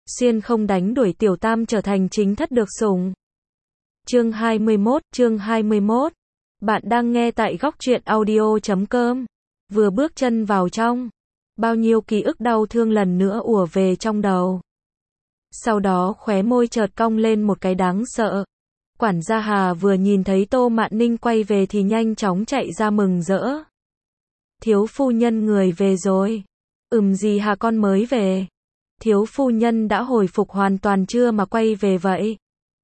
Xuyên không đánh đuổi tiểu tam trở thành chính thất được sủng. Chương 21. Bạn đang nghe tại góc truyện audio.com. Vừa bước chân vào trong, bao nhiêu ký ức đau thương lần nữa ùa về trong đầu. Sau đó khóe môi chợt cong lên một cái đáng sợ. Quản gia Hà vừa nhìn thấy Tô Mạn Ninh quay về thì nhanh chóng chạy ra mừng rỡ. Thiếu phu nhân người về rồi. Gì Hà con mới về. Thiếu phu nhân đã hồi phục hoàn toàn chưa mà quay về vậy?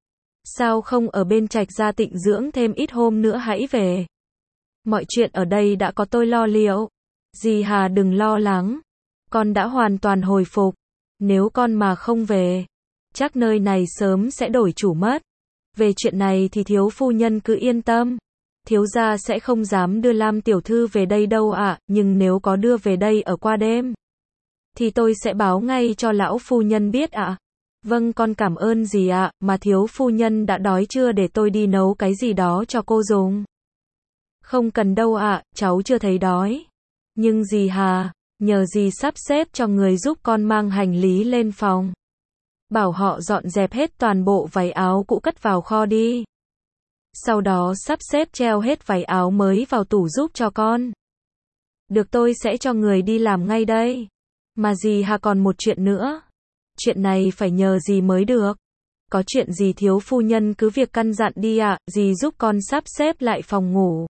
Sao không ở bên Trạch Gia tịnh dưỡng thêm ít hôm nữa hãy về? Mọi chuyện ở đây đã có tôi lo liệu. Dì Hà đừng lo lắng. Con đã hoàn toàn hồi phục. Nếu con mà không về, chắc nơi này sớm sẽ đổi chủ mất. Về chuyện này thì thiếu phu nhân cứ yên tâm. Thiếu gia sẽ không dám đưa Lam tiểu thư về đây đâu ạ, nhưng nếu có đưa về đây ở qua đêm, thì tôi sẽ báo ngay cho lão phu nhân biết ạ. Vâng con cảm ơn dì ạ, mà thiếu phu nhân đã đói chưa để tôi đi nấu cái gì đó cho cô dùng? Không cần đâu ạ, cháu chưa thấy đói. Nhưng dì Hà, nhờ dì sắp xếp cho người giúp con mang hành lý lên phòng. Bảo họ dọn dẹp hết toàn bộ váy áo cũ cất vào kho đi. Sau đó sắp xếp treo hết váy áo mới vào tủ giúp cho con. Được tôi sẽ cho người đi làm ngay đây. Mà dì Hà còn một chuyện nữa. Chuyện này phải nhờ dì mới được. Có chuyện gì thiếu phu nhân cứ việc căn dặn đi ạ, dì giúp con sắp xếp lại phòng ngủ.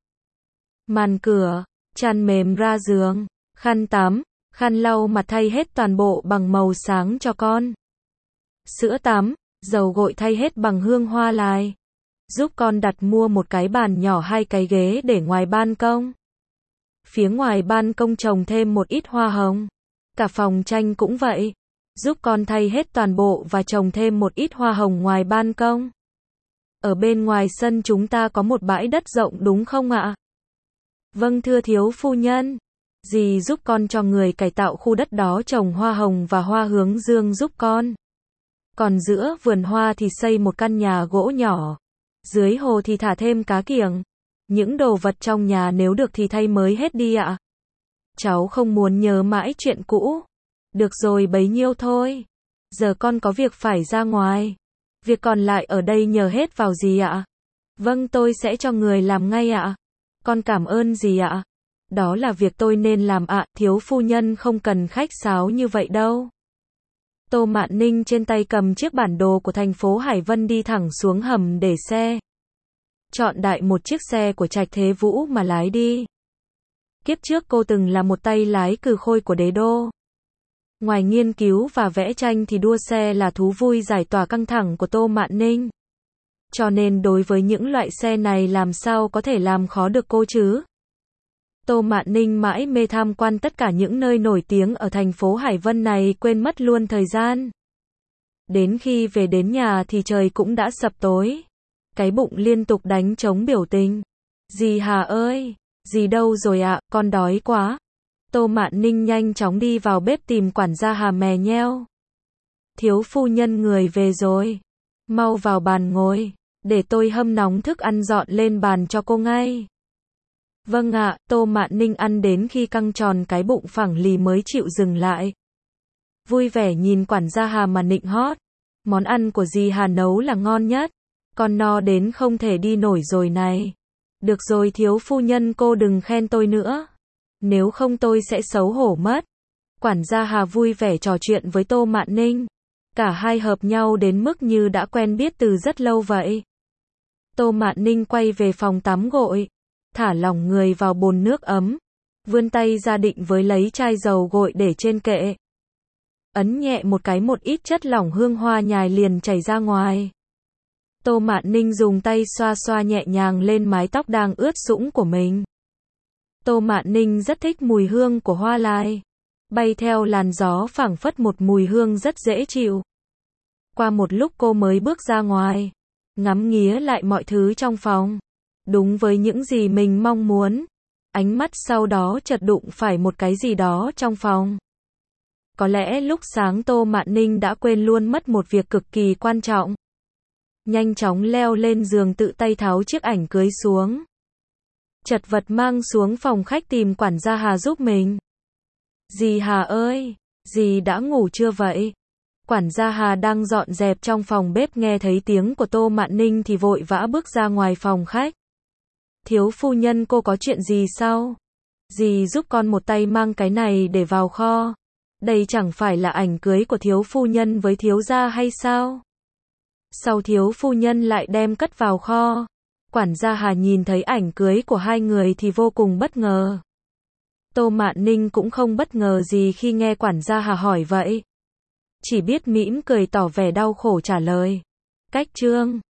Màn cửa, chăn mềm ra giường, khăn tắm, khăn lau mặt thay hết toàn bộ bằng màu sáng cho con. Sữa tắm, dầu gội thay hết bằng hương hoa lai. Giúp con đặt mua một cái bàn nhỏ 2 cái ghế để ngoài ban công. Phía ngoài ban công trồng thêm một ít hoa hồng. Cả phòng tranh cũng vậy. Giúp con thay hết toàn bộ và trồng thêm một ít hoa hồng ngoài ban công. Ở bên ngoài sân chúng ta có một bãi đất rộng đúng không ạ? Vâng thưa thiếu phu nhân. Dì giúp con cho người cải tạo khu đất đó trồng hoa hồng và hoa hướng dương giúp con. Còn giữa vườn hoa thì xây một căn nhà gỗ nhỏ. Dưới hồ thì thả thêm cá kiểng. Những đồ vật trong nhà nếu được thì thay mới hết đi ạ. Cháu không muốn nhớ mãi chuyện cũ. Được rồi bấy nhiêu thôi. Giờ con có việc phải ra ngoài. Việc còn lại ở đây nhờ hết vào dì ạ. Vâng tôi sẽ cho người làm ngay ạ. Con cảm ơn dì ạ. Đó là việc tôi nên làm ạ, thiếu phu nhân không cần khách sáo như vậy đâu. Tô Mạn Ninh trên tay cầm chiếc bản đồ của thành phố Hải Vân đi thẳng xuống hầm để xe. Chọn đại một chiếc xe của Trạch Thế Vũ mà lái đi. Kiếp trước cô từng là một tay lái cừ khôi của đế đô. Ngoài nghiên cứu và vẽ tranh thì đua xe là thú vui giải tỏa căng thẳng của Tô Mạn Ninh. Cho nên đối với những loại xe này làm sao có thể làm khó được cô chứ? Tô Mạn Ninh mãi mê tham quan tất cả những nơi nổi tiếng ở thành phố Hải Vân này quên mất luôn thời gian. Đến khi về đến nhà thì trời cũng đã sập tối. Cái bụng liên tục đánh trống biểu tình. Dì Hà ơi, dì đâu rồi ạ, con đói quá. Tô Mạn Ninh nhanh chóng đi vào bếp tìm quản gia Hà mè nheo. Thiếu phu nhân người về rồi. Mau vào bàn ngồi, để tôi hâm nóng thức ăn dọn lên bàn cho cô ngay. Vâng ạ, Tô Mạn Ninh ăn đến khi căng tròn cái bụng phẳng lì mới chịu dừng lại. Vui vẻ nhìn quản gia Hà mà nịnh hót. Món ăn của dì Hà nấu là ngon nhất. Con no đến không thể đi nổi rồi này. Được rồi thiếu phu nhân cô đừng khen tôi nữa. Nếu không tôi sẽ xấu hổ mất. Quản gia Hà vui vẻ trò chuyện với Tô Mạn Ninh. Cả hai hợp nhau đến mức như đã quen biết từ rất lâu vậy. Tô Mạn Ninh quay về phòng tắm gội. Thả lỏng người vào bồn nước ấm. Vươn tay ra định với lấy chai dầu gội để trên kệ. Ấn nhẹ một cái một ít chất lỏng hương hoa nhài liền chảy ra ngoài. Tô Mạn Ninh dùng tay xoa xoa nhẹ nhàng lên mái tóc đang ướt sũng của mình. Tô Mạn Ninh rất thích mùi hương của hoa lai. Bay theo làn gió phảng phất một mùi hương rất dễ chịu. Qua một lúc cô mới bước ra ngoài. Ngắm nghía lại mọi thứ trong phòng. Đúng với những gì mình mong muốn. Ánh mắt sau đó chợt đụng phải một cái gì đó trong phòng. Có lẽ lúc sáng Tô Mạn Ninh đã quên luôn mất một việc cực kỳ quan trọng. Nhanh chóng leo lên giường tự tay tháo chiếc ảnh cưới xuống. Chật vật mang xuống phòng khách tìm quản gia Hà giúp mình. Dì Hà ơi, dì đã ngủ chưa vậy? Quản gia Hà đang dọn dẹp trong phòng bếp nghe thấy tiếng của Tô Mạn Ninh thì vội vã bước ra ngoài phòng khách. Thiếu phu nhân, cô có chuyện gì sao? Dì giúp con một tay mang cái này để vào kho. Đây chẳng phải là ảnh cưới của thiếu phu nhân với thiếu gia hay sao? Sau thiếu phu nhân lại đem cất vào kho. Quản gia Hà nhìn thấy ảnh cưới của hai người thì vô cùng bất ngờ. Tô Mạn Ninh cũng không bất ngờ gì khi nghe quản gia Hà hỏi vậy. Chỉ biết mỉm cười tỏ vẻ đau khổ trả lời. Cách chương